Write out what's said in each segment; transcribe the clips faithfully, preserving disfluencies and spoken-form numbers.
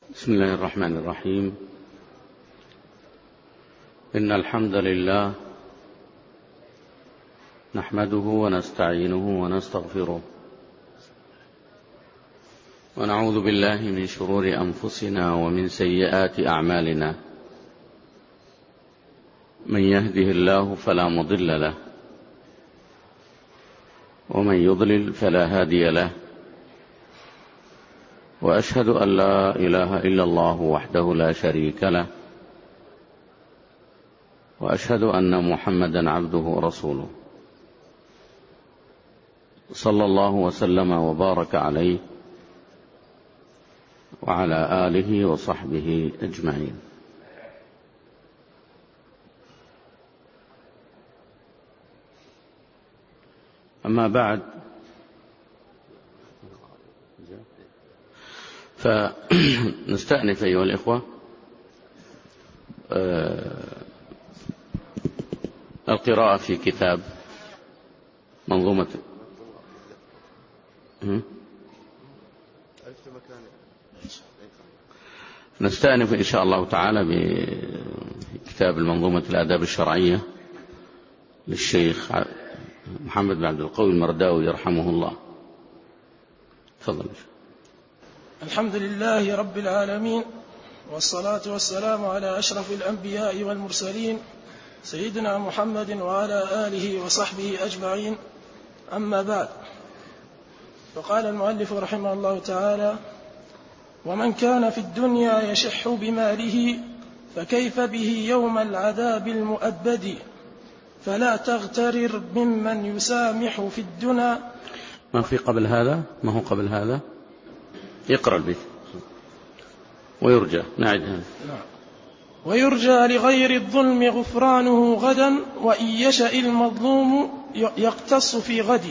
بسم الله الرحمن الرحيم. إن الحمد لله نحمده ونستعينه ونستغفره ونعوذ بالله من شرور أنفسنا ومن سيئات أعمالنا. من يهده الله فلا مضل له ومن يضلل فلا هادي له، وأشهد أن لا إله إلا الله وحده لا شريك له، وأشهد أن محمدا عبده ورسوله، صلى الله وسلم وبارك عليه وعلى آله وصحبه أجمعين. أما بعد، فنستأنف أيها الإخوة القراءة في كتاب منظومة نستأنف إن شاء الله تعالى بكتاب المنظومة الآداب الشرعية للشيخ محمد بن عبد القوي المرداوي رحمه الله. تفضل. الحمد لله رب العالمين، والصلاة والسلام على أشرف الأنبياء والمرسلين سيدنا محمد وعلى آله وصحبه أجمعين. أما بعد، فقال المؤلف رحمه الله تعالى: ومن كان في الدنيا يشح بماله فكيف به يوم العذاب المؤبد، فلا تغترر ممن يسامح في الدنا. ما في قبل هذا؟ ما هو قبل هذا؟ يقرأ البيت. ويرجى نعد هذا. ويرجى لغير الظلم غفرانه غدا، وإن يشأ المظلوم يقتص في غد.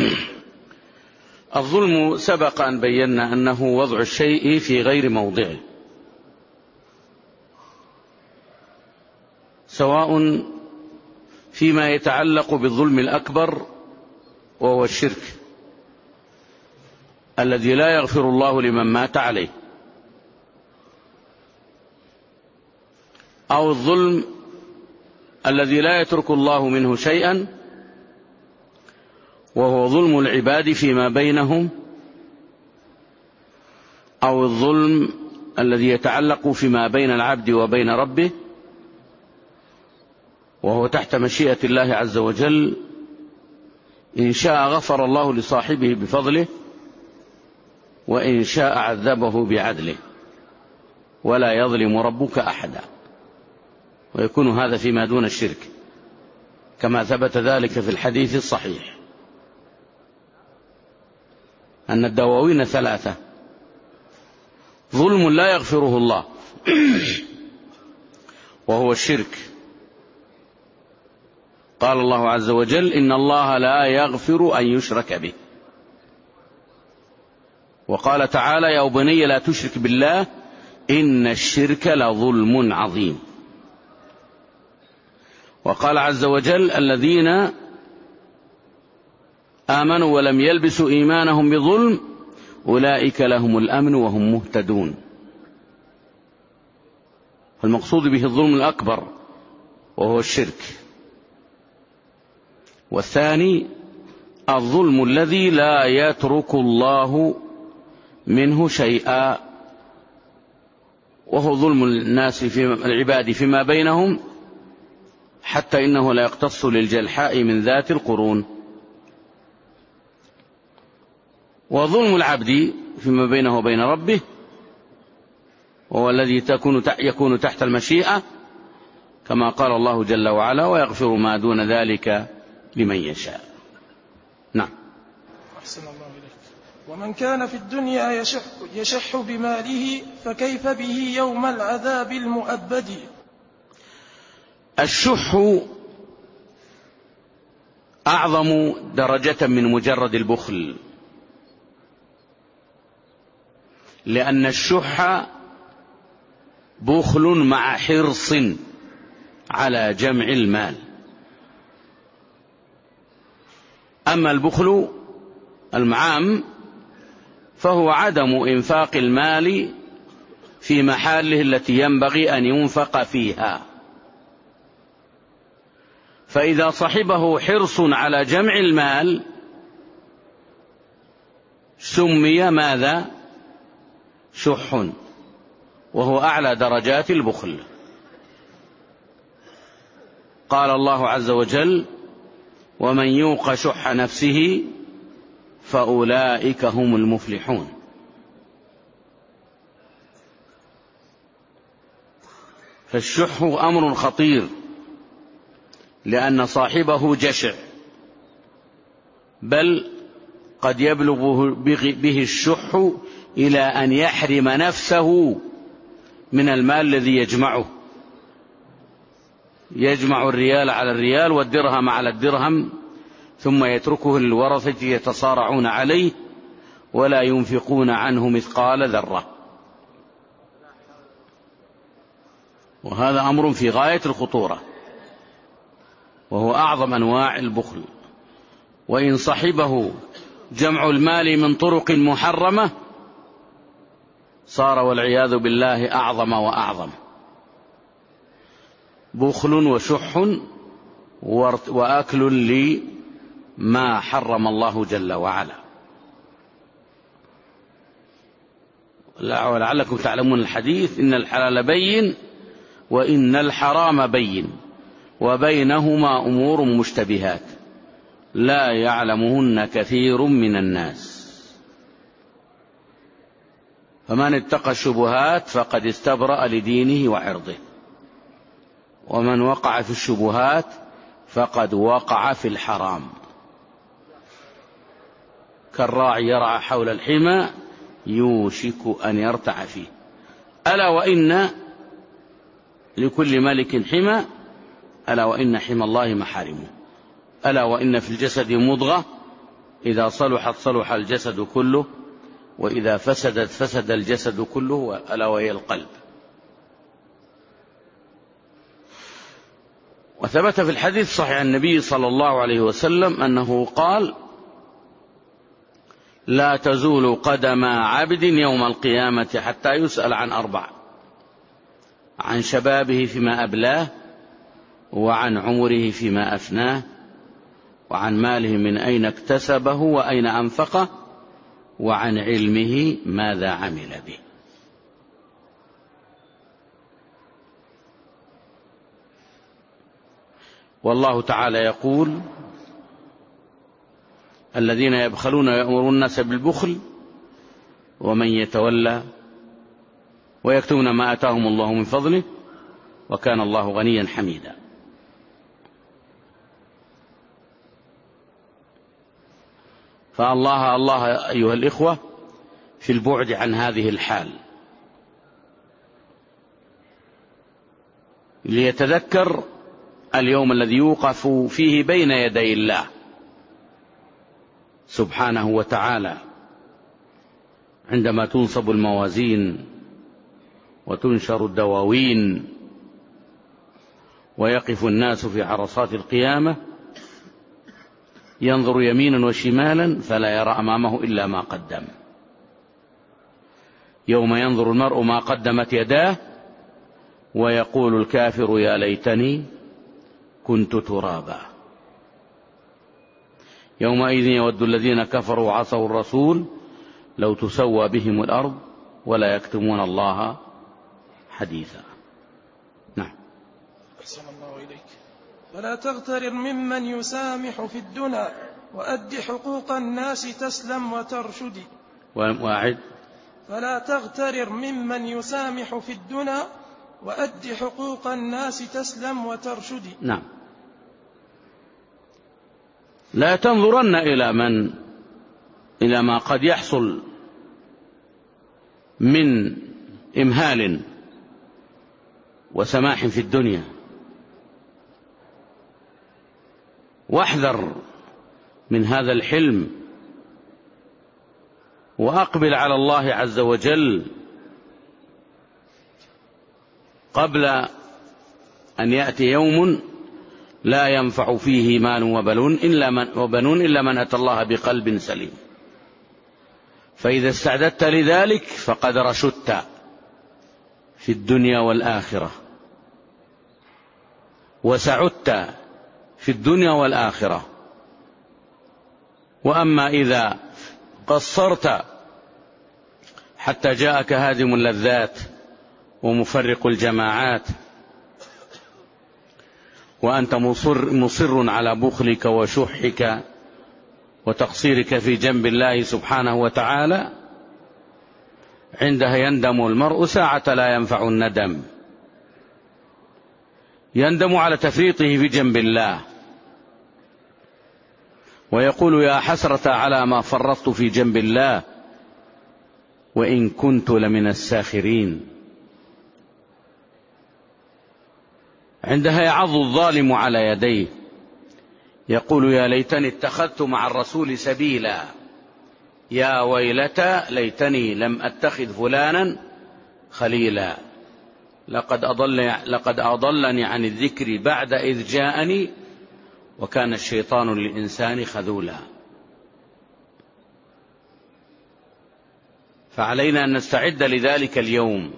الظلم سبق أن بينا أنه وضع الشيء في غير موضعه، سواء فيما يتعلق بالظلم الأكبر وهو الشرك الذي لا يغفر الله لمن مات عليه، أو الظلم الذي لا يترك الله منه شيئا وهو ظلم العباد فيما بينهم، أو الظلم الذي يتعلق فيما بين العبد وبين ربه وهو تحت مشيئة الله عز وجل. إن شاء غفر الله لصاحبه بفضله، وإن شاء عذبه بعدله، ولا يظلم ربك أحدا. ويكون هذا فيما دون الشرك، كما ثبت ذلك في الحديث الصحيح أن الدواوين ثلاثة: ظلم لا يغفره الله وهو الشرك، قال الله عز وجل: إن الله لا يغفر أن يشرك به. وقال تعالى: يا بني لا تشرك بالله إن الشرك لظلم عظيم. وقال عز وجل: الذين آمنوا ولم يلبسوا إيمانهم بظلم أولئك لهم الأمن وهم مهتدون. المقصود به الظلم الأكبر وهو الشرك. والثاني الظلم الذي لا يترك الله منه شيئا، وهو ظلم الناس في العباد فيما بينهم، حتى إنه لا يقتص للجلحاء من ذات القرون. وظلم العبد فيما بينه وبين ربه وهو الذي تكون يكون تحت المشيئة، كما قال الله جل وعلا: ويغفر ما دون ذلك لمن يشاء. نعم. أحسن الله إليك. ومن كان في الدنيا يشح, يشح بماله فكيف به يوم العذاب المؤبد. الشح أعظم درجة من مجرد البخل، لأن الشح بخل مع حرص على جمع المال. أما البخل المعام فهو عدم إنفاق المال في محاله التي ينبغي أن ينفق فيها. فإذا صحبه حرص على جمع المال سمي ماذا؟ شح، وهو أعلى درجات البخل. قال الله عز وجل: ومن يوق شح نفسه فأولئك هم المفلحون. فالشح أمر خطير، لأن صاحبه جشع، بل قد يبلغ به الشح إلى أن يحرم نفسه من المال الذي يجمعه، يجمع الريال على الريال والدرهم على الدرهم، ثم يتركه للورثة يتصارعون عليه ولا ينفقون عنه مثقال ذرة. وهذا أمر في غاية الخطورة، وهو أعظم أنواع البخل. وإن صحبه جمع المال من طرق محرمة صار والعياذ بالله أعظم وأعظم. بخل وشح وأكل لما حرم الله جل وعلا. ولعلكم تعلمون الحديث: إن الحلال بين وإن الحرام بين وبينهما أمور مشتبهات لا يعلمهن كثير من الناس. فمن اتقى الشبهات فقد استبرأ لدينه وعرضه، ومن وقع في الشبهات فقد وقع في الحرام. كالراعي يرعى حول الحمى يوشك أن يرتع فيه. ألا وإن لكل ملك حمى، ألا وإن حمى الله محارمه. ألا وإن في الجسد مضغة إذا صلحت صلح الجسد كله، وإذا فسدت فسد الجسد كله، ألا وهي القلب. وثبت في الحديث صحيح عن النبي صلى الله عليه وسلم أنه قال: لا تزول قدم عبد يوم القيامة حتى يسأل عن أربع: عن شبابه فيما أبلاه، وعن عمره فيما أفناه، وعن ماله من أين اكتسبه وأين أنفقه، وعن علمه ماذا عمل به. والله تعالى يقول: الذين يبخلون ويأمرون الناس بالبخل ومن يتولى ويكتمون ما آتاهم الله من فضله وكان الله غنيا حميدا. فالله الله أيها الإخوة في البعد عن هذه الحال، ليتذكر اليوم الذي يوقف فيه بين يدي الله سبحانه وتعالى، عندما تنصب الموازين وتنشر الدواوين ويقف الناس في عرصات القيامة ينظر يمينا وشمالا فلا يرى أمامه إلا ما قدم. يوم ينظر المرء ما قدمت يداه ويقول الكافر يا ليتني كنت ترابا. يومئذ يود الذين كفروا وعصوا الرسول لو تسوى بهم الأرض ولا يكتمون الله حديثا. نعم. أحسن الله إليك. فلا تغترر ممن يسامح في الدنيا وأد حقوق الناس تسلم وترشدي. واعد. فلا تغترر ممن يسامح في الدنيا وأد حقوق الناس تسلم وترشدي. نعم. لا تنظرن إلى من إلى ما قد يحصل من إمهال وسماح في الدنيا، واحذر من هذا الحلم وأقبل على الله عز وجل قبل أن يأتي يوم لا ينفع فيه مال وبنون إلا من, وبنون إلا من أتى الله بقلب سليم. فإذا استعددت لذلك فقد رشدت في الدنيا والآخرة، وسعدت في الدنيا والآخرة. وأما إذا قصرت حتى جاءك هادم اللذات ومفرق الجماعات، وأنت مصر, مصر على بخلك وشحك وتقصيرك في جنب الله سبحانه وتعالى، عندها يندم المرء ساعة لا ينفع الندم. يندم على تفريطه في جنب الله، ويقول يا حسرة على ما فرطت في جنب الله وإن كنت لمن الساخرين. عندها يعض الظالم على يديه، يقول يا ليتني اتخذت مع الرسول سبيلا، يا ويلتى ليتني لم أتخذ فلانا خليلا، لقد أضل لقد أضلني عن الذكر بعد إذ جاءني وكان الشيطان للإنسان خذولا. فعلينا أن نستعد لذلك اليوم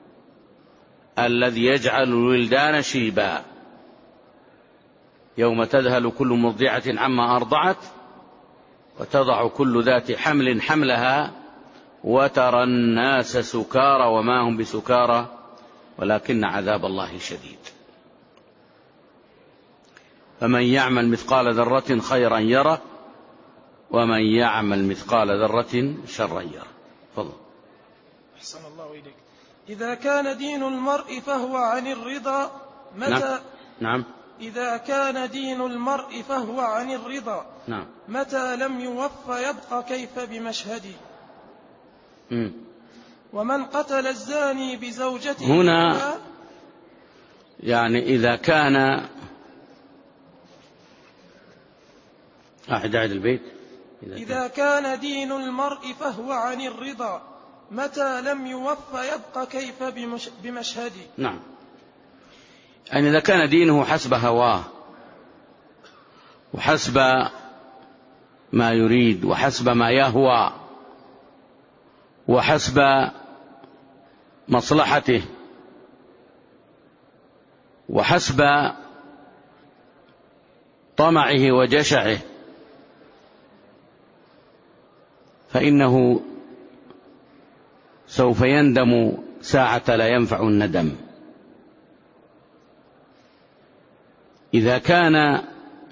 الذي يجعل الولدان شيبا، يوم تذهل كل مرضعة عما أرضعت وتضع كل ذات حمل حملها وترى الناس سكارى وما هم بسكارى ولكن عذاب الله شديد. فمن يعمل مثقال ذرة خيرا يره ومن يعمل مثقال ذرة شرا يره. فضل. أحسن الله إليك. إذا كان دين المرء فهو عن الرضا متى نعم. نعم. إذا كان دين المرء فهو عن الرضا نعم. متى لم يوف يبقى كيف بمشهدي. م. ومن قتل الزاني بزوجته هنا يعني إذا كان أعد أعد البيت إذا, إذا كان دين المرء فهو عن الرضا متى لم يوف يبقى كيف بمش بمشهدي. نعم. يعني إذا كان دينه حسب هواه وحسب ما يريد وحسب ما يهوى وحسب مصلحته وحسب طمعه وجشعه، فإنه سوف يندم ساعة لا ينفع الندم. إذا كان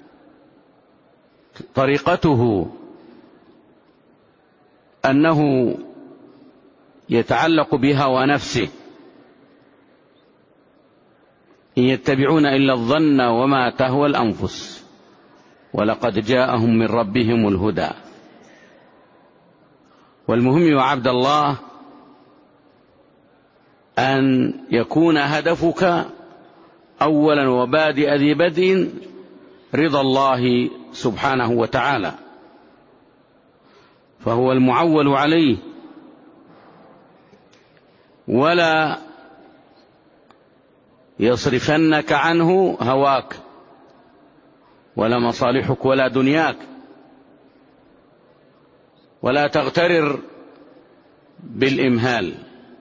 طريقته أنه يتعلق بهوى نفسه، إن يتبعون إلا الظن وما تهوى الأنفس ولقد جاءهم من ربهم الهدى. والمهم يا عبد الله أن يكون هدفك أولا وبادئ ذي بدء رضا الله سبحانه وتعالى، فهو المعول عليه، ولا يصرفنك عنه هواك ولا مصالحك ولا دنياك، ولا تغترر بالإمهال،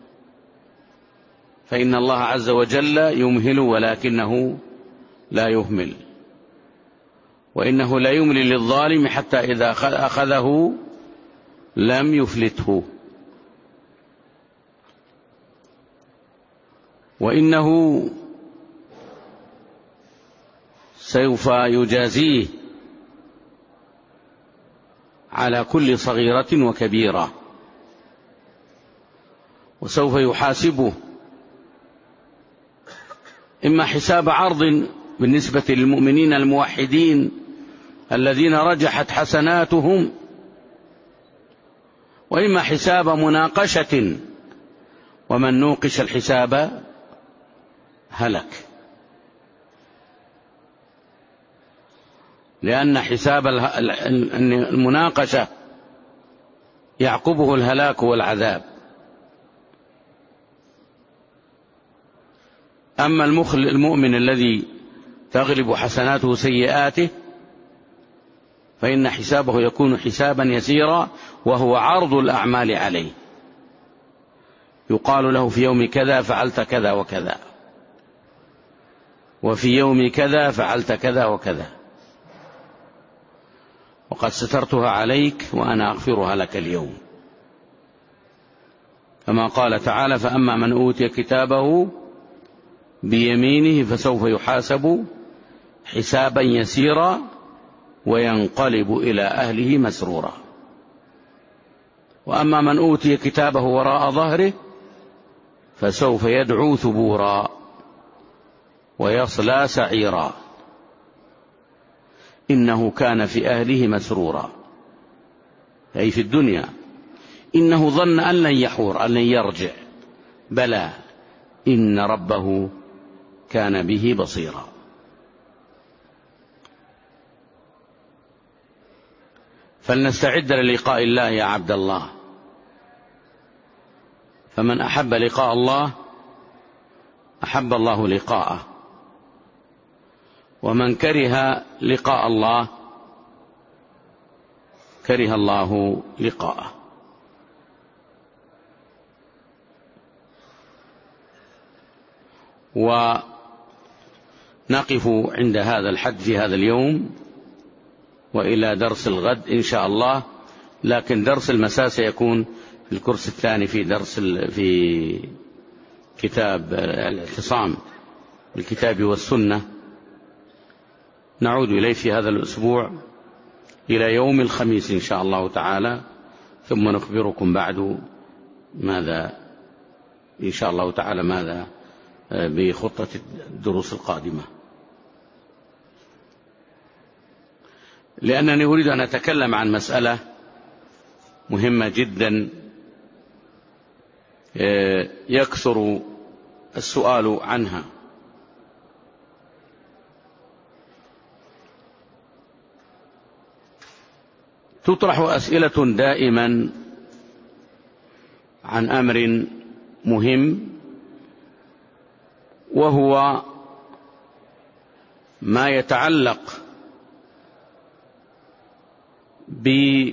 فإن الله عز وجل يمهل ولكنه لا يهمل، وإنه لا يملي للظالم حتى إذا أخذه لم يفلته، وإنه سوف يجازيه على كل صغيرة وكبيرة، وسوف يحاسبه إما حساب عرض بالنسبة للمؤمنين الموحدين الذين رجحت حسناتهم، وإما حساب مناقشة، ومن نوقش الحساب هلك، لأن حساب المناقشة يعقبه الهلاك والعذاب. أما المؤمن الذي تغلب حسناته سيئاته فإن حسابه يكون حسابا يسيرا، وهو عرض الأعمال عليه، يقال له في يوم كذا فعلت كذا وكذا، وفي يوم كذا فعلت كذا وكذا، وقد سترتها عليك وأنا أغفرها لك اليوم، كما قال تعالى: فأما من أوتي كتابه بيمينه فسوف يحاسب حسابا يسيرا وينقلب إلى أهله مسرورا، وأما من أوتي كتابه وراء ظهره فسوف يدعو ثبورا ويصلى سعيرا إنه كان في أهله مسرورا، أي في الدنيا، إنه ظن أن لن يحور، أن لن يرجع، بلى إن ربه كان به بصيرا. فلنستعد للقاء الله يا عبد الله، فمن أحب لقاء الله أحب الله لقاءه، ومن كره لقاء الله كره الله لقاءه. ونقف عند هذا الحد في هذا اليوم، وإلى درس الغد إن شاء الله، لكن درس المساء سيكون في الكورس الثاني في درس في كتاب الاعتصام بالكتاب والسنة، نعود إليه في هذا الأسبوع إلى يوم الخميس إن شاء الله تعالى، ثم نخبركم بعد ماذا إن شاء الله تعالى ماذا بخطة الدروس القادمة. لأنني أريد أن أتكلم عن مسألة مهمة جدا يكثر السؤال عنها، تطرح أسئلة دائما عن أمر مهم، وهو ما يتعلق ب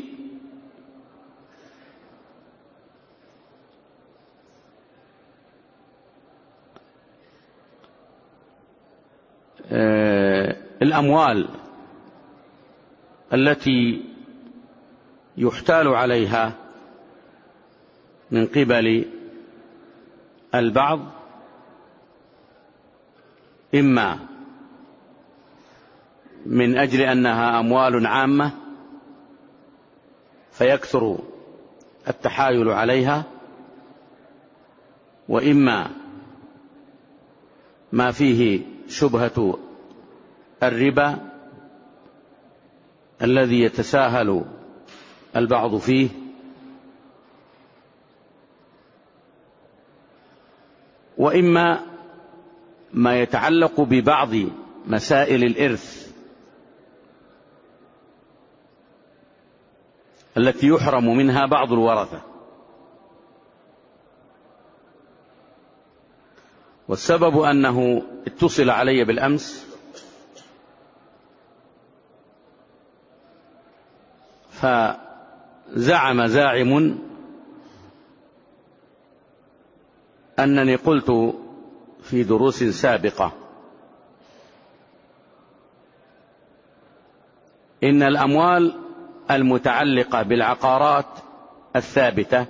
الأموال التي يحتال عليها من قبل البعض، إما من أجل أنها أموال عامة فيكثر التحايل عليها، وإما ما فيه شبهة الربا الذي يتساهل البعض فيه، وإما ما يتعلق ببعض مسائل الإرث التي يحرم منها بعض الورثة. والسبب أنه اتصل علي بالأمس فزعم زاعم أنني قلت في دروس سابقة إن الأموال المتعلقة بالعقارات الثابتة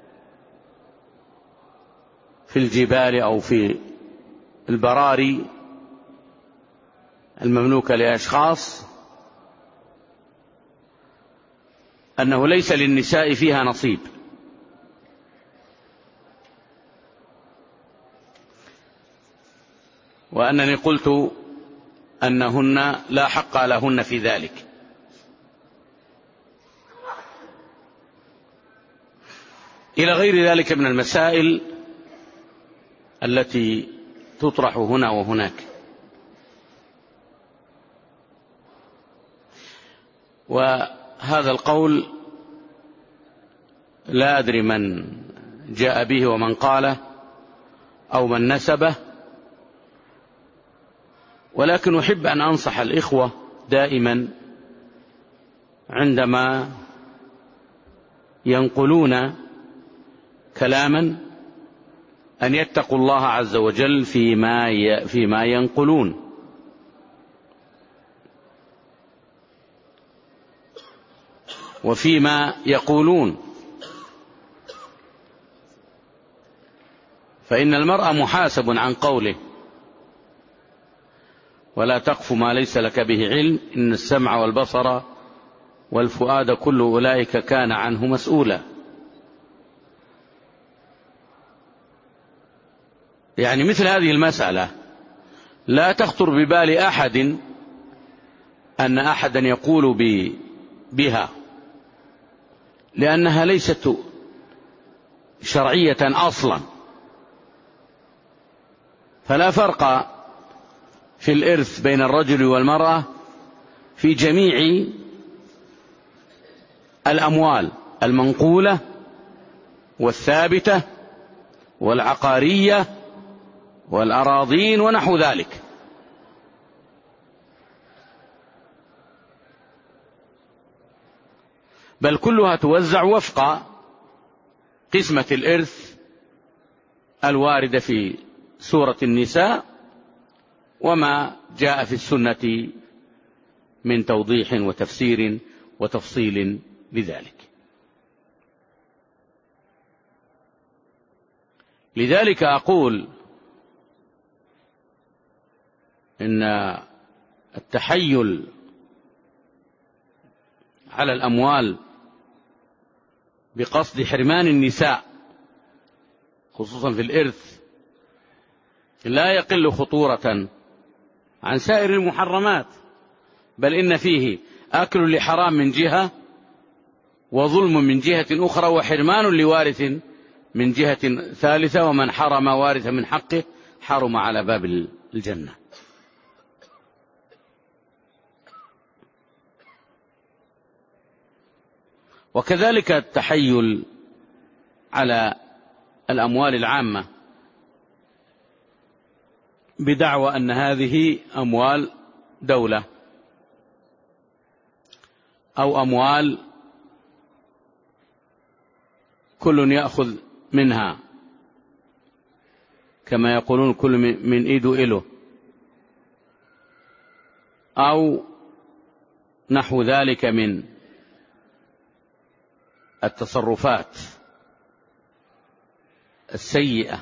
في الجبال أو في البراري المملوكة لأشخاص أنه ليس للنساء فيها نصيب، وأنني قلت أنهن لا حق لهن في ذلك. إلى غير ذلك من المسائل التي تطرح هنا وهناك. وهذا القول لا أدري من جاء به ومن قاله أو من نسبه، ولكن أحب أن أنصح الإخوة دائما عندما ينقلون كلاما أن يتقوا الله عز وجل فيما فيما ينقلون. وفيما يقولون، فإن المرء محاسب عن قوله. ولا تقف ما ليس لك به علم، إن السمع والبصر والفؤاد كل أولئك كان عنه مسؤولا. يعني مثل هذه المسألة لا تخطر ببال أحد أن أحدا يقول بها، لأنها ليست شرعية أصلا. فلا فرق في الإرث بين الرجل والمرأة في جميع الأموال المنقولة والثابتة والعقارية والأراضين ونحو ذلك. بل كلها توزع وفق قسمة الإرث الواردة في سورة النساء وما جاء في السنة من توضيح وتفسير وتفصيل لذلك. لذلك أقول إن التحيل على الأموال بقصد حرمان النساء خصوصا في الإرث لا يقل خطورة عن سائر المحرمات، بل إن فيه أكل لحرام من جهة، وظلم من جهة أخرى، وحرمان لوارث من جهة ثالثة، ومن حرم وارث من حقه حرم على باب الجنة. وكذلك التحيل على الأموال العامة بدعوى أن هذه أموال دولة أو أموال كل يأخذ منها، كما يقولون كل من إيده إله، أو نحو ذلك من التصرفات السيئة.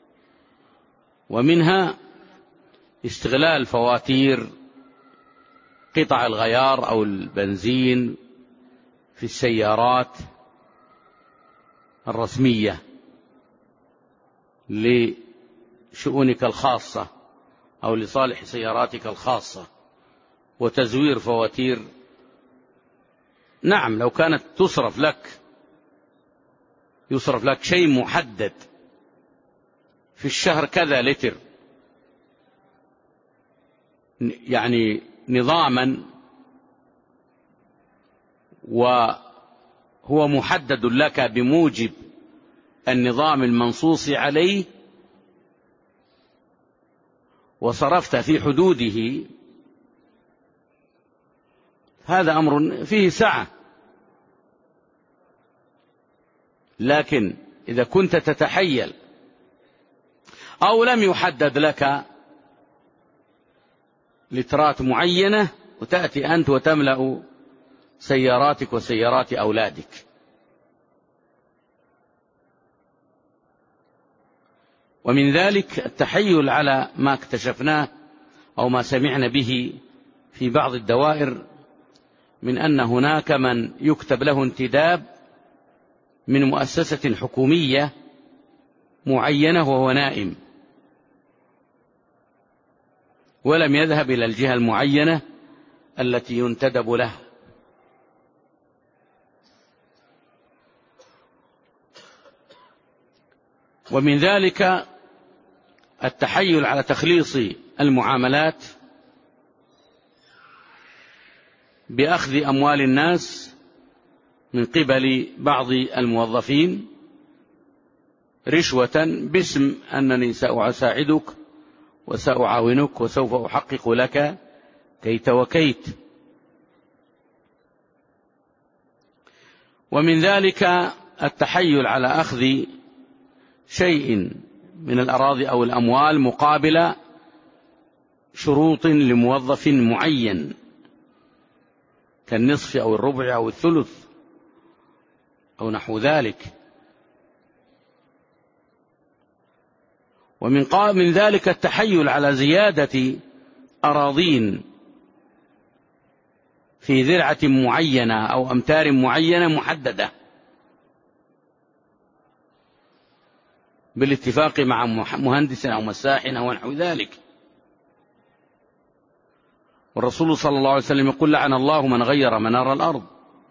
ومنها استغلال فواتير قطع الغيار أو البنزين في السيارات الرسمية لشؤونك الخاصة أو لصالح سياراتك الخاصة، وتزوير فواتير. نعم، لو كانت تصرف لك يصرف لك شيء محدد في الشهر كذا لتر، يعني نظاما وهو محدد لك بموجب النظام المنصوص عليه، وصرفت في حدوده، هذا أمر فيه سعة. لكن إذا كنت تتحيل أو لم يحدد لك لترات معينة وتأتي أنت وتملأ سياراتك وسيارات أولادك، ومن ذلك التحيل على ما اكتشفناه أو ما سمعنا به في بعض الدوائر من أن هناك من يكتب له انتداب من مؤسسة حكومية معينة وهو نائم، ولم يذهب إلى الجهة المعينة التي ينتدب له. ومن ذلك التحيل على تخليص المعاملات بأخذ أموال الناس من قبل بعض الموظفين رشوة باسم أنني سأساعدك وسأعاونك وسوف أحقق لك كيت وكيت. ومن ذلك التحيل على أخذ شيء من الأراضي أو الأموال مقابل شروط لموظف معين كالنصف أو الربع أو الثلث أو نحو ذلك. ومن من ذلك التحيل على زيادة أراضين في ذرعة معينة أو أمتار معينة محددة بالاتفاق مع مهندس أو مساح أو نحو ذلك. والرسول صلى الله عليه وسلم يقول لعن الله من غير منار الأرض،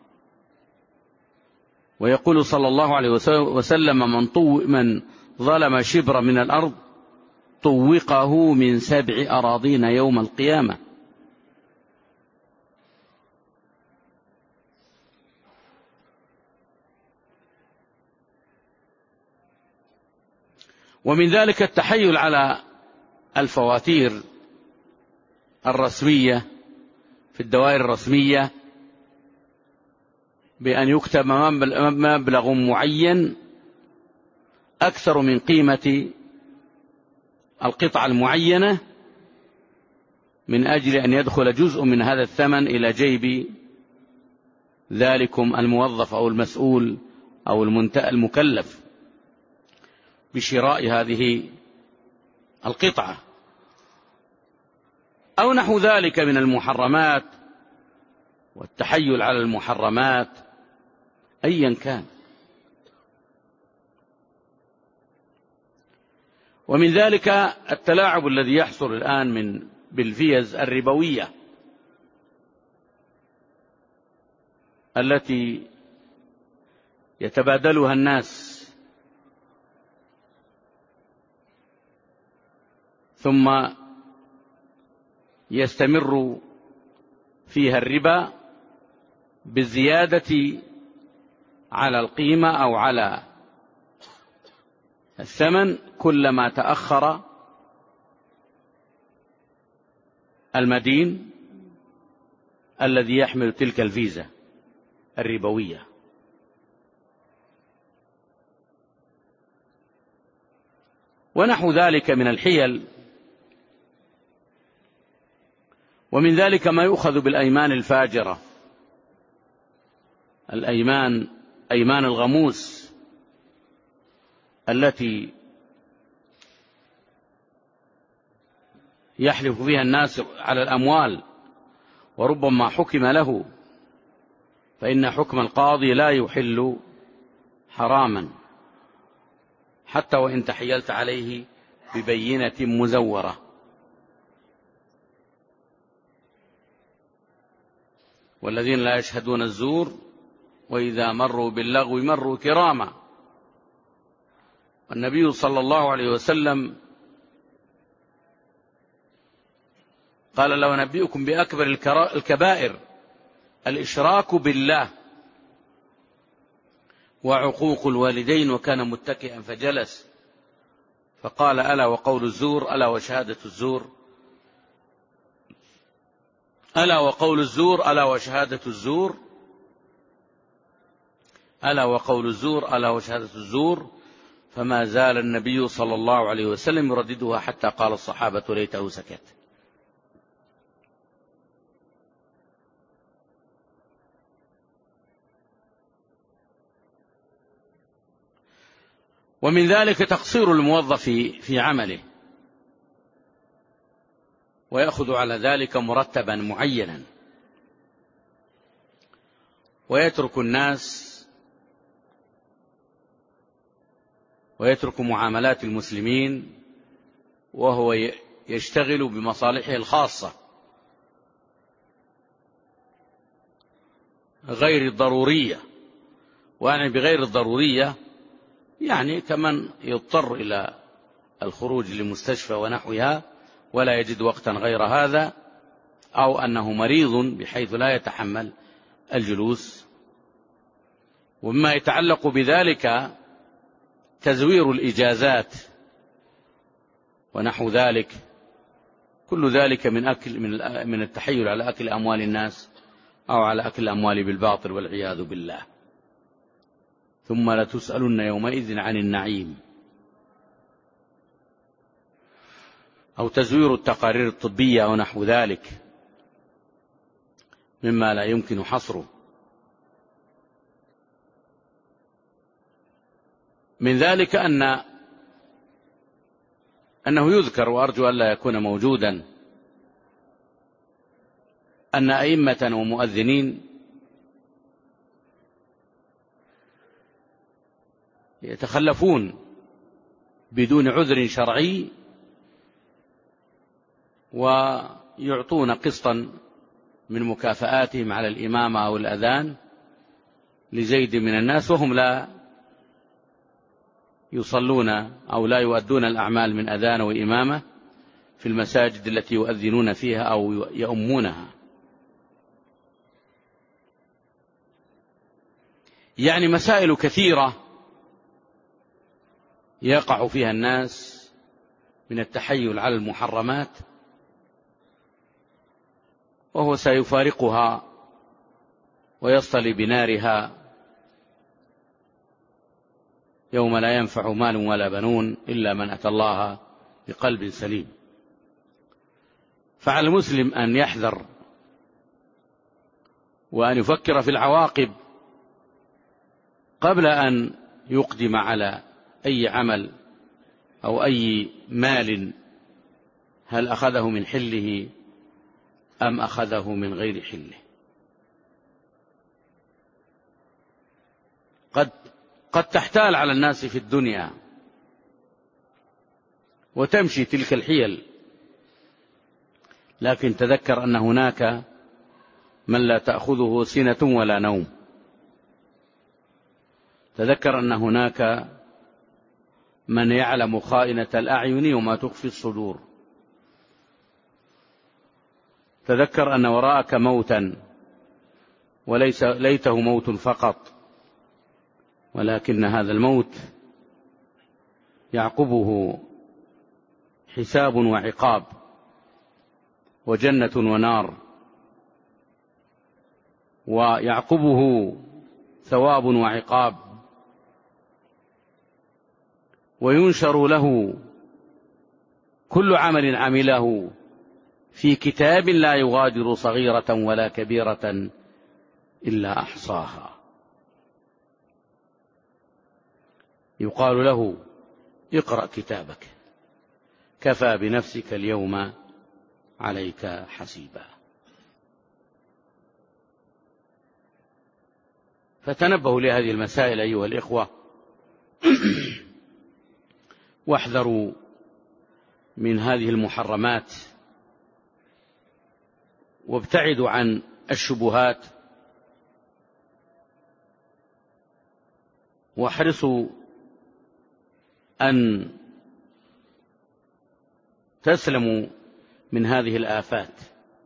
ويقول صلى الله عليه وسلم من, طو من ظلم شبر من الأرض طوقه من سبع أراضين يوم القيامة. ومن ذلك التحيل على الفواتير الرسمية في الدوائر الرسمية بأن يكتب مبلغ معين أكثر من قيمة القطعة المعينة من أجل أن يدخل جزء من هذا الثمن إلى جيب ذلكم الموظف أو المسؤول أو المكلف بشراء هذه القطعة أو نحو ذلك من المحرمات والتحيل على المحرمات أيا كان. ومن ذلك التلاعب الذي يحصل الآن من بالفيز الربوية التي يتبادلها الناس ثم يستمر فيها الربا بالزيادة على القيمة أو على الثمن كلما تأخر المدين الذي يحمل تلك الفيزا الربوية. ونحو ذلك من الحيل. ومن ذلك ما يؤخذ بالأيمان الفاجرة، الأيمان أيمان الغموس التي يحلف فيها الناس على الأموال وربما حكم له، فإن حكم القاضي لا يحل حراما حتى وإن تحيلت عليه ببينة مزورة. والذين لا يشهدون الزور وإذا مروا باللغو مروا كراما. والنبي صلى الله عليه وسلم قال لو نبئكم بأكبر الكبائر الإشراك بالله وعقوق الوالدين، وكان متكئا فجلس فقال ألا وقول الزور ألا وشهادة الزور ألا وقول الزور ألا وشهادة الزور ألا وقول الزور ألا وشهادة الزور، فما زال النبي صلى الله عليه وسلم يرددها حتى قال الصحابة ليته سكت. ومن ذلك تقصير الموظف في عمله ويأخذ على ذلك مرتبا معينا ويترك الناس ويترك معاملات المسلمين وهو يشتغل بمصالحه الخاصة غير الضرورية. وأعني بغير الضرورية يعني كمن يضطر إلى الخروج لمستشفى ونحوها ولا يجد وقتا غير هذا، أو أنه مريض بحيث لا يتحمل الجلوس. ومما يتعلق بذلك تزوير الإجازات ونحو ذلك، كل ذلك من أكل من التحيل على أكل أموال الناس أو على أكل الأموال بالباطل والعياذ بالله. ثم لتسألن يومئذ عن النعيم. أو تزوير التقارير الطبية أو نحو ذلك مما لا يمكن حصره. من ذلك أن أنه يذكر، وأرجو ألا يكون موجودا، أن أئمة ومؤذنين يتخلفون بدون عذر شرعي ويعطون قسطا من مكافآتهم على الإمامة أو الأذان لزيد من الناس، وهم لا يصلون أو لا يؤدون الأعمال من أذان وإمامة في المساجد التي يؤذنون فيها أو يؤمونها. يعني مسائل كثيرة يقع فيها الناس من التحيل على المحرمات، وهو سيفارقها ويصطلي بنارها يوم لا ينفع مال ولا بنون إلا من أتى الله بقلب سليم. فعلى المسلم أن يحذر وأن يفكر في العواقب قبل أن يقدم على أي عمل أو أي مال، هل أخذه من حله أم أخذه من غير حله. قد قد تحتال على الناس في الدنيا وتمشي تلك الحيل، لكن تذكر أن هناك من لا تأخذه سنة ولا نوم. تذكر أن هناك من يعلم خائنة الأعين وما تخفي الصدور. تذكر أن وراءك موتا، وليس ليته موت فقط، ولكن هذا الموت يعقبه حساب وعقاب وجنة ونار، ويعقبه ثواب وعقاب، وينشر له كل عمل عمله في كتاب لا يغادر صغيرة ولا كبيرة إلا أحصاها. يقال له: اقرأ كتابك كفى بنفسك اليوم عليك حسيبا. فتنبهوا لهذه المسائل أيها الإخوة، واحذروا من هذه المحرمات، وابتعدوا عن الشبهات، واحرصوا أن تسلموا من هذه الآفات.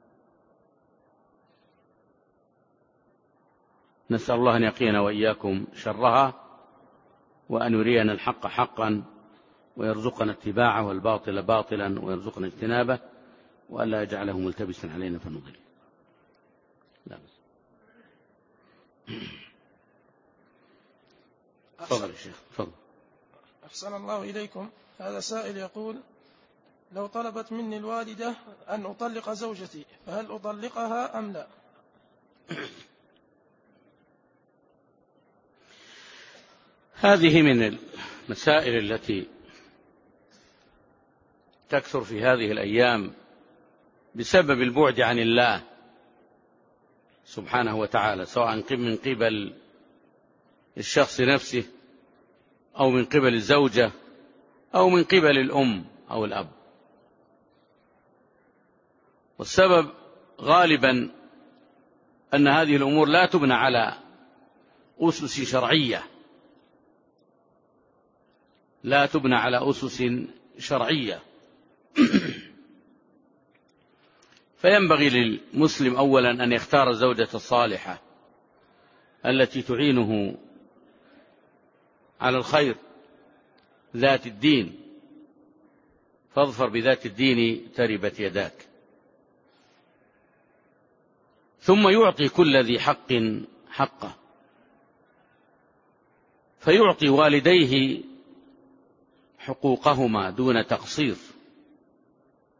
نسأل الله أن يقينا وإياكم شرها، وأن يرينا الحق حقا ويرزقنا اتباعه، والباطل باطلا ويرزقنا اجتنابه، وألا يجعله ملتبسا علينا فنضل. لا بس. تفضل يا شيخ، تفضل. أحسن الله إليكم. هذا سائل يقول: لو طلبت مني الوالدة أن أطلق زوجتي فهل أطلقها أم لا؟ هذه من المسائل التي تكثر في هذه الأيام بسبب البعد عن الله سبحانه وتعالى، سواء من قبل الشخص نفسه أو من قبل الزوجة أو من قبل الأم أو الأب. والسبب غالبا أن هذه الأمور لا تبنى على أسس شرعية، لا تبنى على أسس شرعية. فينبغي للمسلم أولا أن يختار الزوجة الصالحة التي تعينه على الخير ذات الدين، فاظفر بذات الدين تربت يداك. ثم يعطي كل ذي حق حقه، فيعطي والديه حقوقهما دون تقصير،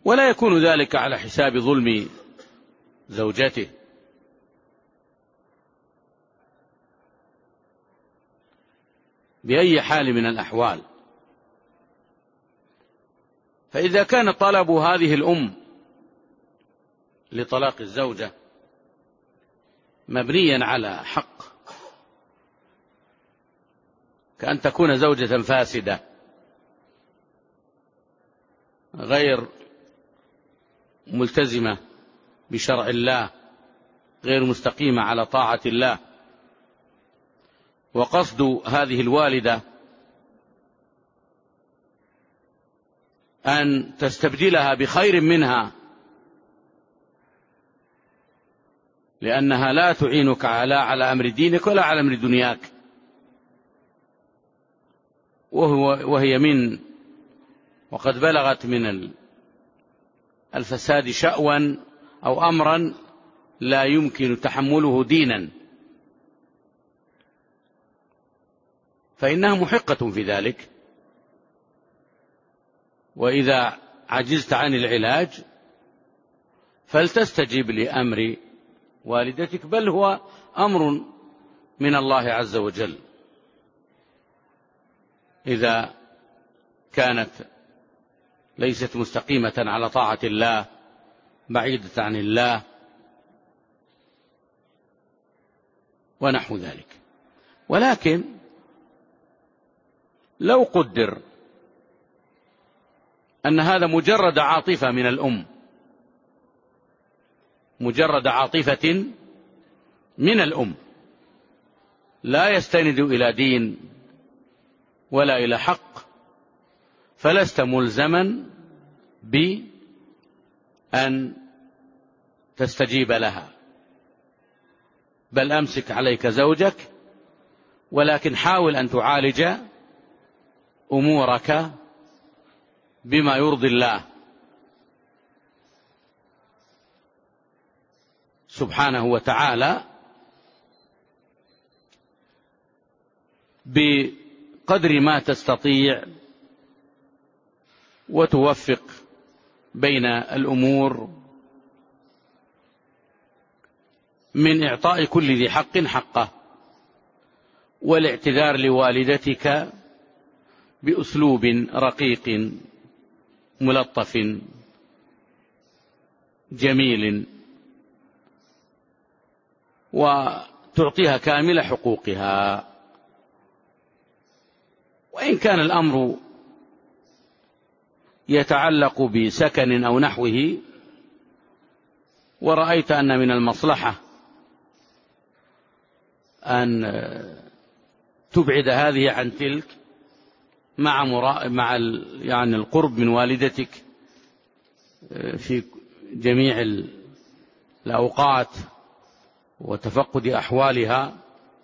ولا يكون ذلك على حساب ظلم زوجته، بأي حال من الأحوال. فإذا كان طلب هذه الأم لطلاق الزوجة مبنيا على حق، كأن تكون زوجة فاسدة غير ملتزمة بشرع الله، غير مستقيمة على طاعة الله، وقصد هذه الوالدة أن تستبدلها بخير منها لأنها لا تعينك على على أمر دينك ولا على أمر دنياك، وهو وهي من وقد بلغت من الفساد شأوا أو أمرا لا يمكن تحمله دينا، فإنها محقة في ذلك. وإذا عجزت عن العلاج فلتستجب لأمر والدتك، بل هو أمر من الله عز وجل. إذا كانت ليست مستقيمة على طاعة الله، بعيدة عن الله ونحو ذلك. ولكن لو قدر أن هذا مجرد عاطفة من الأم، مجرد عاطفة من الأم، لا يستند إلى دين ولا إلى حق، فلست ملزما بأن تستجيب لها، بل أمسك عليك زوجك، ولكن حاول أن تعالج أمورك بما يرضي الله سبحانه وتعالى، بقدر ما تستطيع، وتوفق بين الأمور من إعطاء كل ذي حق حقه، والاعتذار لوالدتك بأسلوب رقيق ملطف جميل، وتعطيها كامل حقوقها. وإن كان الأمر يتعلق بسكن أو نحوه، ورأيت أن من المصلحة أن تبعد هذه عن تلك مع مرا... مع ال... يعني القرب من والدتك في جميع الأوقات وتفقد أحوالها،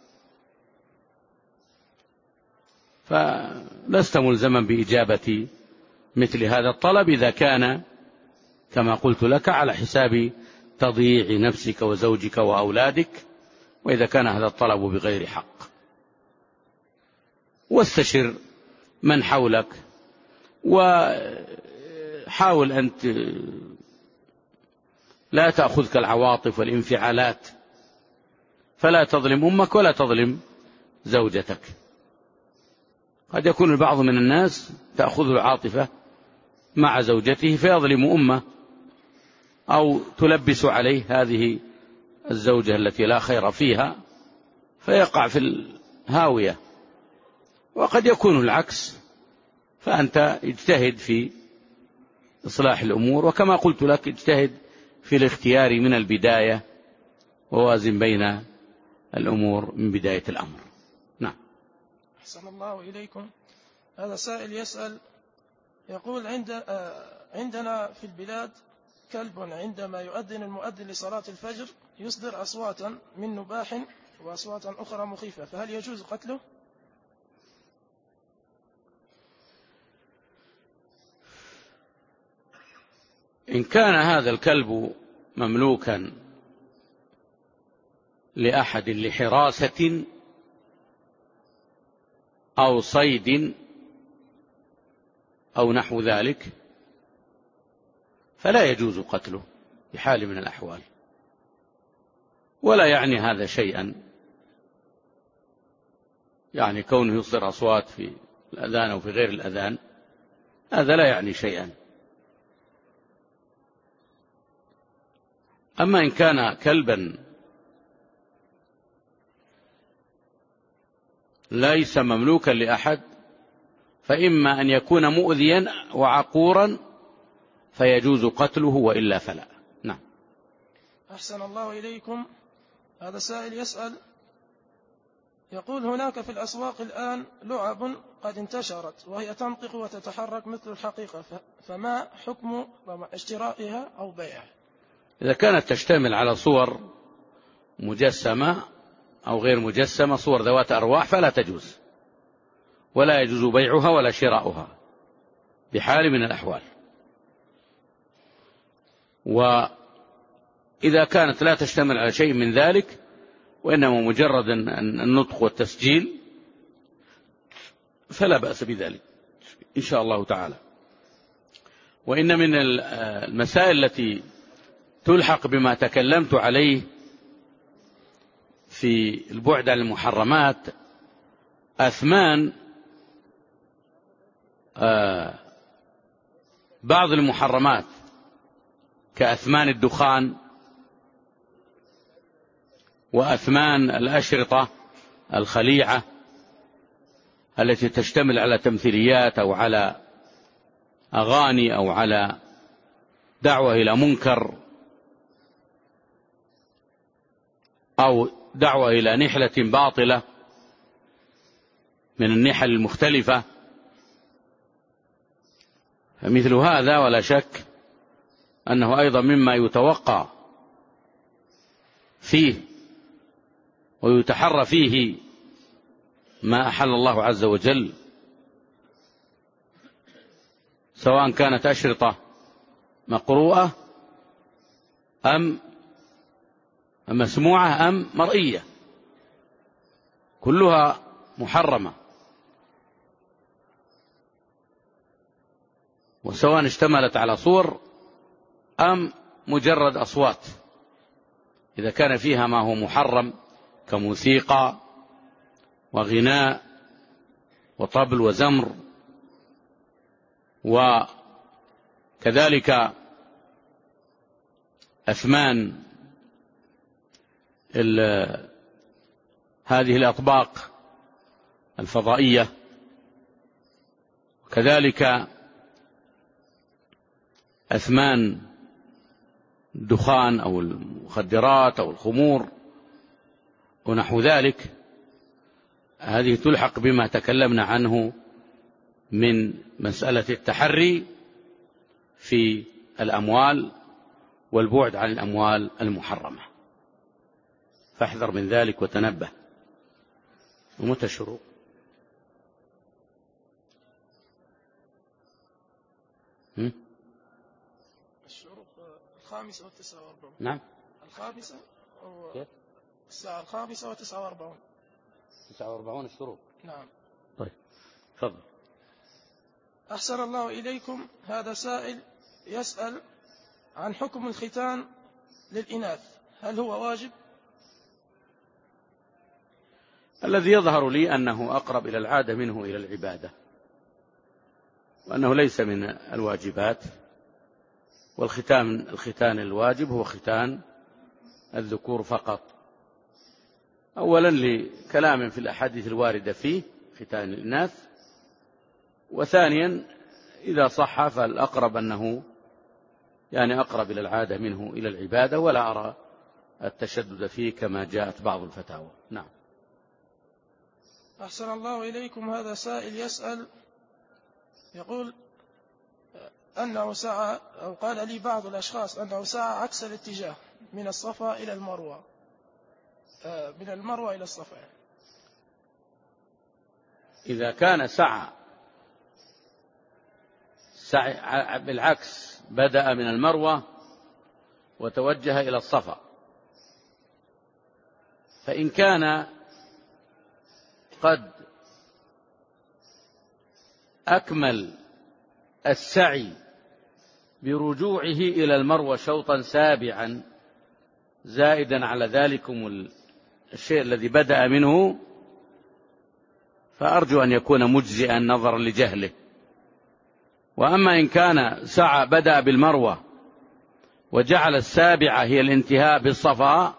فلست ملزما بإجابة مثل هذا الطلب إذا كان كما قلت لك على حساب تضييع نفسك وزوجك وأولادك، وإذا كان هذا الطلب بغير حق. واستشر من حولك، وحاول أن لا تأخذك العواطف والانفعالات، فلا تظلم أمك ولا تظلم زوجتك. قد يكون البعض من الناس تأخذ العاطفة مع زوجته فيظلم أمه، أو تلبس عليه هذه الزوجة التي لا خير فيها فيقع في الهاوية. وقد يكون العكس، فأنت اجتهد في إصلاح الأمور، وكما قلت لك اجتهد في الاختيار من البداية، ووازن بين الأمور من بداية الأمر. نعم. أحسن الله إليكم. هذا سائل يسأل يقول عند عندنا في البلاد كلب عندما يؤذن المؤذن لصلاة الفجر يصدر أصواتا من نباح وأصواتا أخرى مخيفة، فهل يجوز قتله؟ إن كان هذا الكلب مملوكا لأحد لحراسة أو صيد أو نحو ذلك، فلا يجوز قتله بحال من الأحوال. ولا يعني هذا شيئا، يعني كونه يصدر أصوات في الأذان أو في غير الأذان هذا لا يعني شيئا. أما إن كان كلبا ليس مملوكا لأحد فإما أن يكون مؤذيا وعقورا فيجوز قتله وإلا فلا. نعم. أحسن الله إليكم. هذا سائل يسأل يقول هناك في الأسواق الآن لعب قد انتشرت وهي تنطق وتتحرك مثل الحقيقة، فما حكم اشترائها أو بيعها؟ إذا كانت تشتمل على صور مجسمة أو غير مجسمة، صور ذوات أرواح، فلا تجوز، ولا يجوز بيعها ولا شراؤها بحال من الأحوال. وإذا كانت لا تشتمل على شيء من ذلك وإنما مجرد النطق والتسجيل فلا بأس بذلك إن شاء الله تعالى. وإن من المسائل التي تلحق بما تكلمت عليه في البعد عن المحرمات أثمان بعض المحرمات كأثمان الدخان وأثمان الأشرطة الخليعة التي تشتمل على تمثيليات أو على أغاني أو على دعوة إلى منكر أو دعوة إلى نحلة باطلة من النحل المختلفة. فمثل هذا ولا شك أنه أيضا مما يتوقع فيه ويتحرى فيه ما أحل الله عز وجل، سواء كانت أشرطة مقروءة أم مسموعة أم مرئية، كلها محرمة، وسواء اشتملت على صور أم مجرد أصوات. إذا كان فيها ما هو محرم كموسيقى وغناء وطبل وزمر، وكذلك أثمان هذه الأطباق الفضائية، وكذلك أثمان الدخان أو المخدرات أو الخمور ونحو ذلك، هذه تلحق بما تكلمنا عنه من مسألة التحري في الأموال والبعد عن الأموال المحرمة، فاحذر من ذلك وتنبه. ومتى الشروق؟ الشروق الخامسة والتسعة واربعون. نعم، الخامسة أو الساعة الخامسة وتسعة واربعون. تسعة واربعون الشروق. نعم. طيب تفضل. أحسن الله إليكم. هذا سائل يسأل عن حكم الختان للإناث، هل هو واجب؟ الذي يظهر لي أنه أقرب إلى العادة منه إلى العبادة، وأنه ليس من الواجبات، والختان الختان الواجب هو ختان الذكور فقط، أولا لكلام في الأحاديث الواردة فيه ختان الإناث، وثانيا إذا صح فالأقرب أنه يعني أقرب إلى العادة منه إلى العبادة، ولا أرى التشدد فيه كما جاءت بعض الفتاوى. نعم. أحسن الله إليكم. هذا سائل يسأل يقول أنه سعى أو قال لي بعض الأشخاص أنه سعى عكس الاتجاه من الصفا إلى المروة، من المروة إلى الصفا. إذا كان سعى سعي بالعكس، بدأ من المروة وتوجه إلى الصفا، فإن كان قد أكمل السعي برجوعه إلى المروة شوطا سابعا زائدا على ذلكم الشيء الذي بدأ منه، فأرجو أن يكون مجزئا نظرا لجهله. وأما إن كان سعى بدأ بالمروة وجعل السابعة هي الانتهاء بالصفا،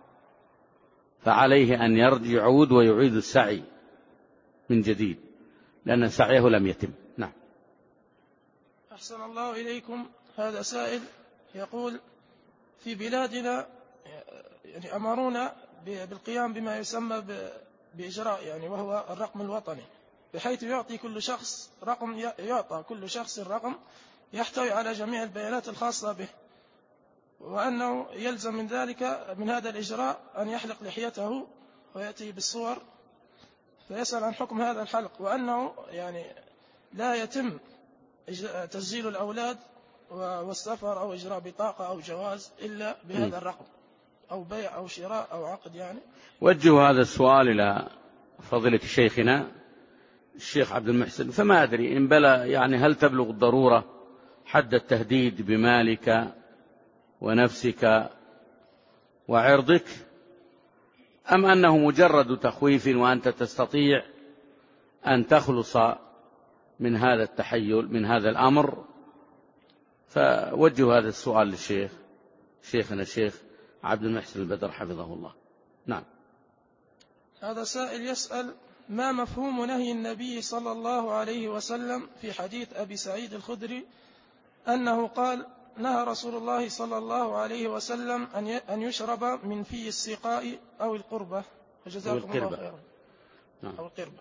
فعليه أن يرجع يعود ويعيد السعي من جديد، لأن سعيه لم يتم. نعم. أحسن الله إليكم. هذا سائل يقول: في بلادنا يعني أمرونا بالقيام بما يسمى بإجراء يعني وهو الرقم الوطني، بحيث يعطي كل شخص رقم يعطى كل شخص رقم يحتوي على جميع البيانات الخاصة به، وأنه يلزم من ذلك من هذا الإجراء أن يحلق لحيته ويأتي بالصور فيسأل عن حكم هذا الحلق، وأنه يعني لا يتم تسجيل الأولاد والسفر أو إجراء بطاقة أو جواز إلا بهذا الرقم، أو بيع أو شراء أو عقد. يعني وجهوا هذا السؤال إلى فضيلة شيخنا الشيخ عبد المحسن، فما أدري إن بلى يعني هل تبلغ الضرورة حد التهديد بمالك ونفسك وعرضك، أم أنه مجرد تخويف وأنت تستطيع أن تخلص من هذا التحيل من هذا الأمر. فوجهوا هذا السؤال للشيخ شيخنا الشيخ عبد المحسن البدر حفظه الله. نعم. هذا سائل يسأل: ما مفهوم نهي النبي صلى الله عليه وسلم في حديث أبي سعيد الخدري أنه قال: نهى رسول الله صلى الله عليه وسلم أن يشرب من في السقاء أو القربة، وجزاكم الله خيرا. نعم. أو القربة.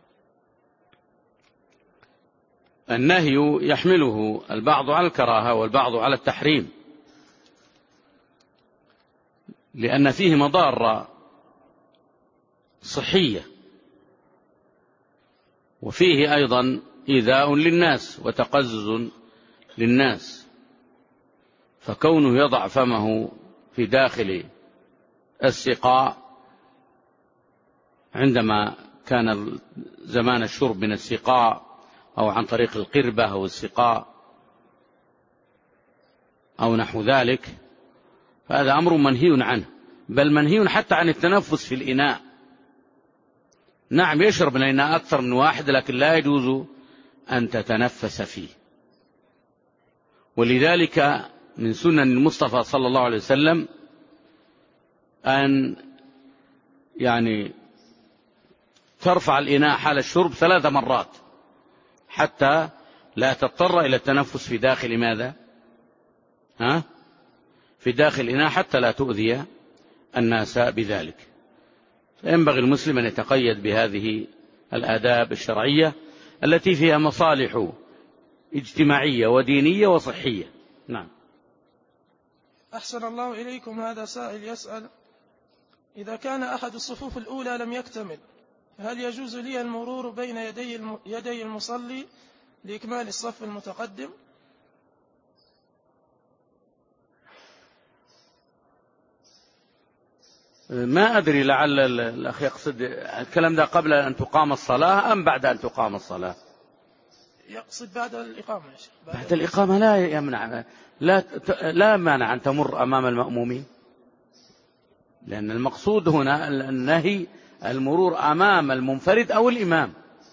النهي يحمله البعض على الكراهة والبعض على التحريم، لأن فيه مضار صحية، وفيه أيضا إيذاء للناس وتقزز للناس، فكونه يضع فمه في داخل السقاء عندما كان زمان الشرب من السقاء أو عن طريق القربة أو السقاء أو نحو ذلك، فهذا أمر منهي عنه، بل منهي حتى عن التنفس في الإناء. نعم يشرب من الإناء أكثر من واحد، لكن لا يجوز أن تتنفس فيه. ولذلك من سنن المصطفى صلى الله عليه وسلم أن يعني ترفع الإناء حال الشرب ثلاث مرات حتى لا تضطر إلى التنفس في داخل ماذا؟ ها؟ في داخل الإناء، حتى لا تؤذي الناس بذلك. فينبغي المسلم أن يتقيد بهذه الآداب الشرعية التي فيها مصالح اجتماعية ودينية وصحية. نعم. أحسن الله إليكم. هذا سائل يسأل: إذا كان أحد الصفوف الأولى لم يكتمل، هل يجوز لي المرور بين يدي يدي المصلي لإكمال الصف المتقدم؟ ما أدري، لعل الأخ يقصد الكلام ده قبل أن تقام الصلاة أم بعد أن تقام الصلاة؟ يقصد بعد الإقامة يا شيخ. بعد, بعد الإقامة لا يمنع، لا لا مانع أن تمر أمام المأمومين، لأن المقصود هنا النهي المرور أمام المنفرد أو الإمام.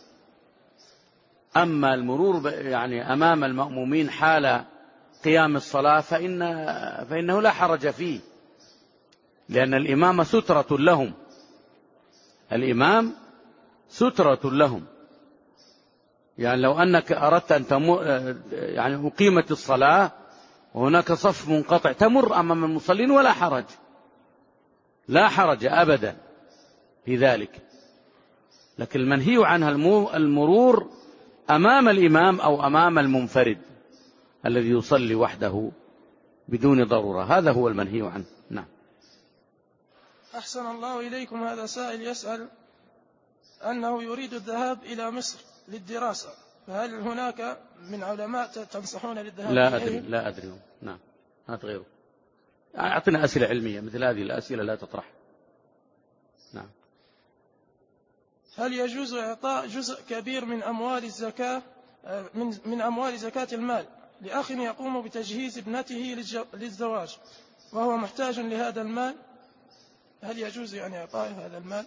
أما المرور يعني أمام المأمومين حال قيام الصلاة فإن فإنه لا حرج فيه، لأن الإمام سترة لهم، الإمام سترة لهم. يعني لو أنك أردت أن تمر يعني أقيمت الصلاة وهناك صف منقطع تمر أمام المصلين ولا حرج، لا حرج أبدا في ذلك. لكن المنهي عنها المرور أمام الإمام أو أمام المنفرد الذي يصلي وحده بدون ضرورة، هذا هو المنهي عنه. نعم. أحسن الله إليكم. هذا سائل يسأل أنه يريد الذهاب إلى مصر للدراسة، فهل هناك من علماء تنصحون للذهاب؟ لا أدري لا أدري. نعم. هات غيره. أعطنا أسئلة علمية، مثل هذه الأسئلة لا تطرح. نعم. هل يجوز إعطاء جزء كبير من أموال الزكاة من من أموال زكاة المال لأخ يقوم بتجهيز ابنته للزواج وهو محتاج لهذا المال، هل يجوز أن يعطيه هذا المال؟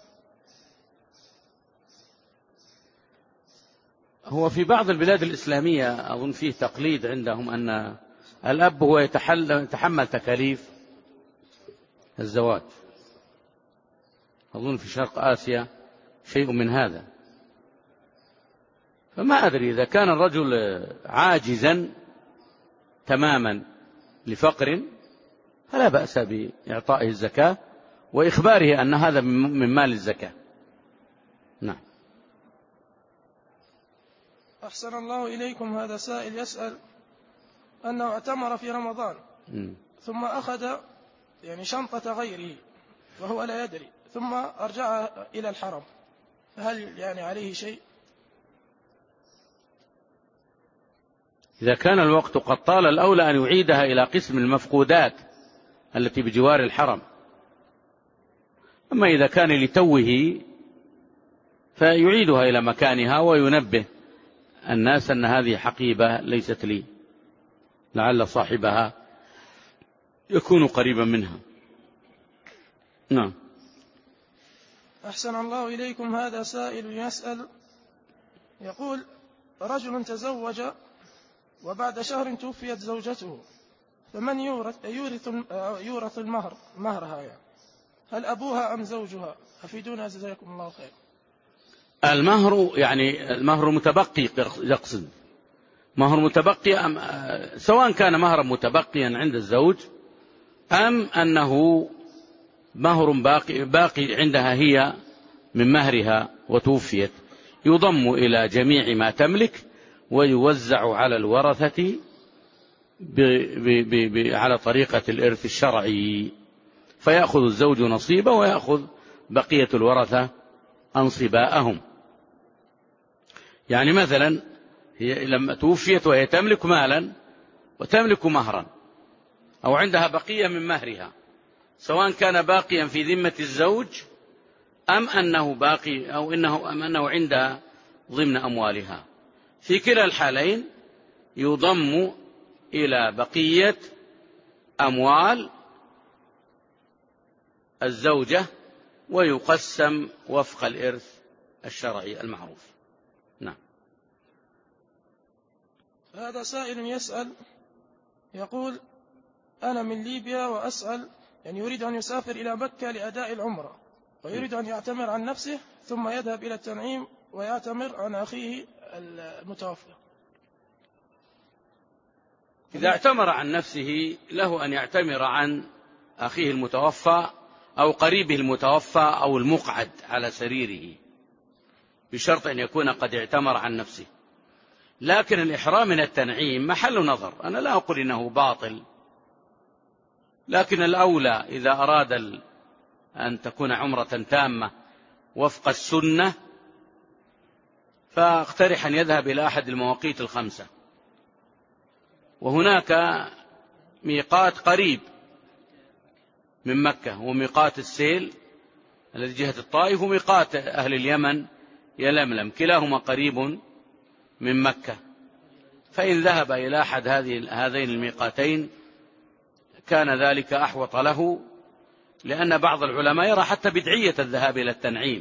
هو في بعض البلاد الإسلامية أظن فيه تقليد عندهم أن الأب هو يتحمل تكاليف الزواج، أظن في شرق آسيا شيء من هذا. فما أدري إذا كان الرجل عاجزا تماما لفقر فلا بأس بإعطائه الزكاة وإخباره أن هذا من مال الزكاة. نعم. أحسن الله إليكم. هذا سائل يسأل أنه اعتمر في رمضان م. ثم أخذ يعني شنطة غيره وهو لا يدري، ثم أرجع إلى الحرم، هل يعني عليه شيء؟ إذا كان الوقت قد طال الأولى أن يعيدها إلى قسم المفقودات التي بجوار الحرم. أما إذا كان لتوه فيعيدها إلى مكانها وينبه الناس أن هذه حقيبة ليست لي، لعل صاحبها يكون قريبا منها. نعم. أحسن الله إليكم. هذا سائل يسأل يقول رجل تزوج وبعد شهر توفيت زوجته، فمن يورث يورث يورث المهر مهرها يعني، هل أبوها أم زوجها؟ أفيدونا جزاكم الله خير. المهر يعني المهر متبقي، يقصد مهر متبقي أم سواء كان مهرا متبقيا عند الزوج أم أنه مهر باقي, باقي عندها هي من مهرها وتوفيت، يضم إلى جميع ما تملك ويوزع على الورثة ب ب ب ب على طريقة الإرث الشرعي، فيأخذ الزوج نصيبه ويأخذ بقية الورثة أنصباءهم. يعني مثلا هي لما توفيت وهي تملك مالا وتملك مهرا أو عندها بقية من مهرها، سواء كان باقيا في ذمة الزوج أم أنه باقي أو إنه أم أنه عندها ضمن أموالها، في كلا الحالين يضم إلى بقية أموال الزوجة ويقسم وفق الإرث الشرعي المعروف. نعم. هذا سائل يسأل يقول أنا من ليبيا وأسأل يعني يريد أن يسافر إلى مكة لأداء العمرة ويريد أن يعتمر عن نفسه ثم يذهب إلى التنعيم ويعتمر عن أخيه المتوفى. إذا اعتمر عن نفسه له أن يعتمر عن أخيه المتوفى أو قريبه المتوفى أو المقعد على سريره، بشرط أن يكون قد اعتمر عن نفسه. لكن الإحرام من التنعيم محل نظر، أنا لا أقول إنه باطل، لكن الأولى إذا أراد أن تكون عمرة تامة وفق السنة فاقترح أن يذهب إلى أحد المواقيت الخمسة، وهناك ميقات قريب من مكة وميقات السيل الذي جهة الطائف وميقات أهل اليمن يلملم، كلاهما قريب من مكة، فإن ذهب إلى أحد هذين الميقاتين كان ذلك أحوط له، لأن بعض العلماء يرى حتى بدعية الذهاب إلى التنعيم.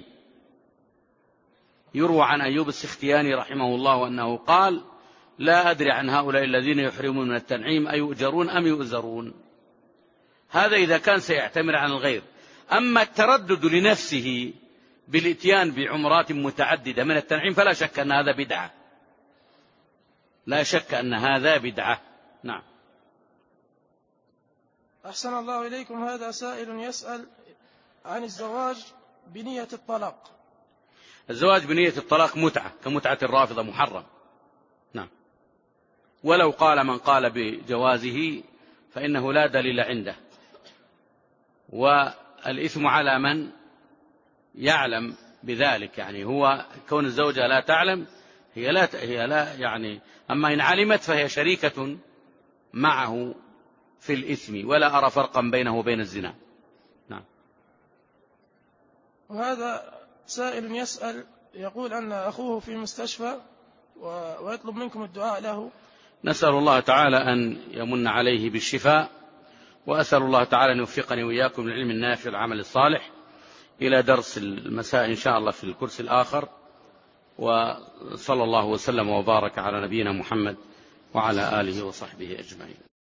يروى عن أيوب السختياني رحمه الله أنه قال لا أدري عن هؤلاء الذين يحرمون من التنعيم أيؤجرون أم يؤزرون. هذا إذا كان سيعتمر عن الغير. أما التردد لنفسه بالإتيان بعمرات متعددة من التنعيم فلا شك أن هذا بدعة، لا شك أن هذا بدعة. نعم. أحسن الله إليكم. هذا سائل يسأل عن الزواج بنية الطلاق. الزواج بنية الطلاق متعة كمتعة الرافضة محرم. نعم. ولو قال من قال بجوازه فإنه لا دليل عنده، والإثم على من يعلم بذلك، يعني هو كون الزوجة لا تعلم هي لا هي لا يعني، أما إن علمت فهي شريكة معه في الإثم، ولا أرى فرقا بينه وبين الزنا. نعم. وهذا سائل يسأل يقول أن أخوه في مستشفى ويطلب منكم الدعاء له نسأل الله تعالى أن يمن عليه بالشفاء، وأسأل الله تعالى أن يوفقني وإياكم للعلم النافع والعمل الصالح. إلى درس المساء إن شاء الله في الكرسي الآخر، وصلى الله وسلم وبارك على نبينا محمد وعلى آله وصحبه أجمعين.